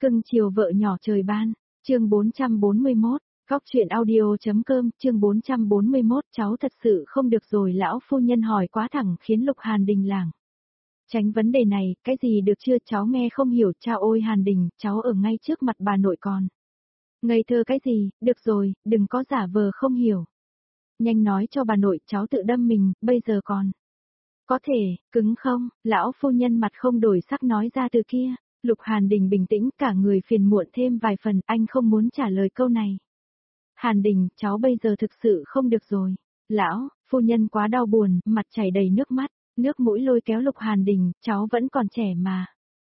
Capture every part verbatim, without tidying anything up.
Cưng chiều vợ nhỏ trời ban, chương bốn trăm bốn mươi mốt, góc truyện audio.com, chương bốn trăm bốn mươi mốt, cháu thật sự không được rồi, lão phu nhân hỏi quá thẳng khiến Lục Hàn Đình lảng. Tránh vấn đề này, cái gì được chưa, cháu nghe không hiểu, cha ôi Hàn Đình, cháu ở ngay trước mặt bà nội còn. Ngây thơ cái gì, được rồi, đừng có giả vờ không hiểu. Nhanh nói cho bà nội, cháu tự đâm mình, bây giờ còn. Có thể, cứng không, lão phu nhân mặt không đổi sắc nói ra từ kia. Lục Hàn Đình bình tĩnh, cả người phiền muộn thêm vài phần, anh không muốn trả lời câu này. Hàn Đình, cháu bây giờ thực sự không được rồi. Lão, phu nhân quá đau buồn, mặt chảy đầy nước mắt, nước mũi lôi kéo Lục Hàn Đình, cháu vẫn còn trẻ mà.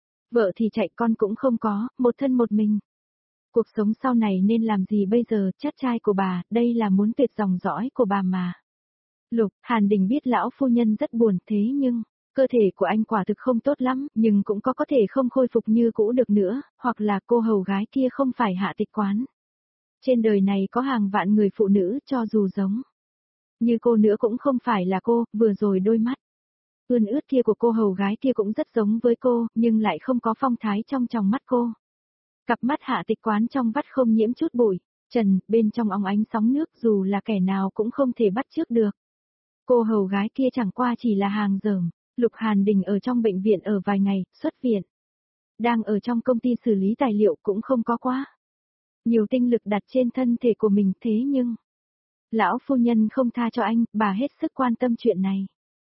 Vợ thì chạy, con cũng không có, một thân một mình. Cuộc sống sau này nên làm gì bây giờ, chắt trai của bà, đây là muốn tuyệt dòng dõi của bà mà. Lục, Hàn Đình biết lão phu nhân rất buồn, thế nhưng, cơ thể của anh quả thực không tốt lắm, nhưng cũng có có thể không khôi phục như cũ được nữa, hoặc là cô hầu gái kia không phải Hạ Tịch Quán. Trên đời này có hàng vạn người phụ nữ cho dù giống như cô nữa cũng không phải là cô, vừa rồi đôi mắt ươn ướt kia của cô hầu gái kia cũng rất giống với cô, nhưng lại không có phong thái trong tròng mắt cô. Cặp mắt Hạ Tịch Quán trong vắt không nhiễm chút bụi, trần, bên trong óng ánh sóng nước, dù là kẻ nào cũng không thể bắt chước được. Cô hầu gái kia chẳng qua chỉ là hàng dởm. Lục Hàn Đình ở trong bệnh viện ở vài ngày, xuất viện. Đang ở trong công ty xử lý tài liệu cũng không có quá nhiều tinh lực đặt trên thân thể của mình, thế nhưng lão phu nhân không tha cho anh, bà hết sức quan tâm chuyện này.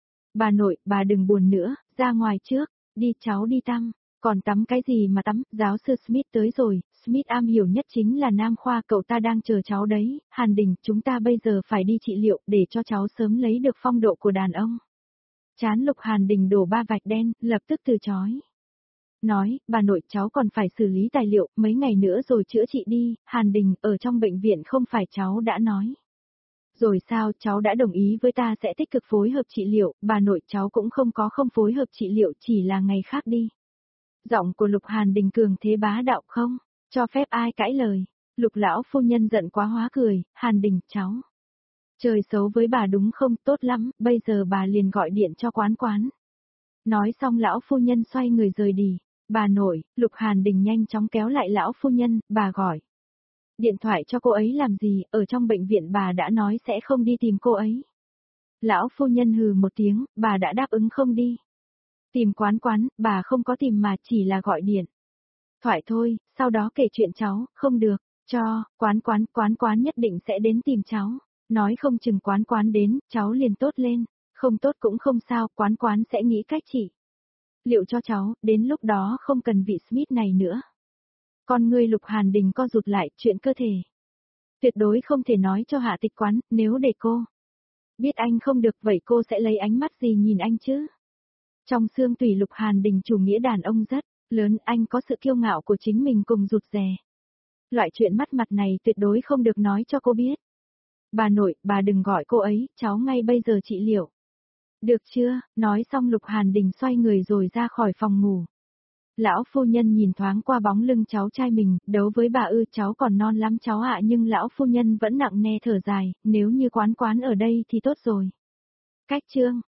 Bà nội, bà đừng buồn nữa, ra ngoài trước, đi cháu đi tắm. Còn tắm cái gì mà tắm, giáo sư Smith tới rồi, Smith am hiểu nhất chính là nam khoa, cậu ta đang chờ cháu đấy. Hàn Đình, chúng ta bây giờ phải đi trị liệu để cho cháu sớm lấy được phong độ của đàn ông. Chán Lục Hàn Đình đổ ba vạch đen, lập tức từ chối. Nói, bà nội, cháu còn phải xử lý tài liệu, mấy ngày nữa rồi chữa trị đi. Hàn Đình, ở trong bệnh viện không phải cháu đã nói. Rồi sao, cháu đã đồng ý với ta sẽ tích cực phối hợp trị liệu, bà nội, cháu cũng không có không phối hợp trị liệu, chỉ là ngày khác đi. Giọng của Lục Hàn Đình cường thế bá đạo, không cho phép ai cãi lời. Lục lão phu nhân giận quá hóa cười, Hàn Đình, cháu trời xấu với bà đúng không, tốt lắm, bây giờ bà liền gọi điện cho Quán Quán. Nói xong lão phu nhân xoay người rời đi. Bà nội, Lục Hàn Đình nhanh chóng kéo lại lão phu nhân, bà gọi điện thoại cho cô ấy làm gì, ở trong bệnh viện bà đã nói sẽ không đi tìm cô ấy. Lão phu nhân hừ một tiếng, bà đã đáp ứng không đi tìm Quán Quán, bà không có tìm mà chỉ là gọi điện thoại thôi, sau đó kể chuyện cháu, không được, cho, Quán Quán, Quán Quán nhất định sẽ đến tìm cháu. Nói không chừng Quán Quán đến, cháu liền tốt lên, không tốt cũng không sao, Quán Quán sẽ nghĩ cách trị liệu cho cháu, đến lúc đó không cần vị Smith này nữa. Con người Lục Hàn Đình co rụt lại, chuyện cơ thể tuyệt đối không thể nói cho Hạ Tịch Quán, nếu để cô biết anh không được, vậy cô sẽ lấy ánh mắt gì nhìn anh chứ? Trong xương tủy Lục Hàn Đình chủ nghĩa đàn ông rất lớn, anh có sự kiêu ngạo của chính mình cùng rụt rè. Loại chuyện mắt mặt này tuyệt đối không được nói cho cô biết. Bà nội, bà đừng gọi cô ấy, cháu ngay bây giờ trị liệu. Được chưa, nói xong Lục Hàn Đình xoay người rồi ra khỏi phòng ngủ. Lão phu nhân nhìn thoáng qua bóng lưng cháu trai mình, đấu với bà ư, cháu còn non lắm cháu ạ, nhưng lão phu nhân vẫn nặng nề thở dài, nếu như Quán Quán ở đây thì tốt rồi. Cách chương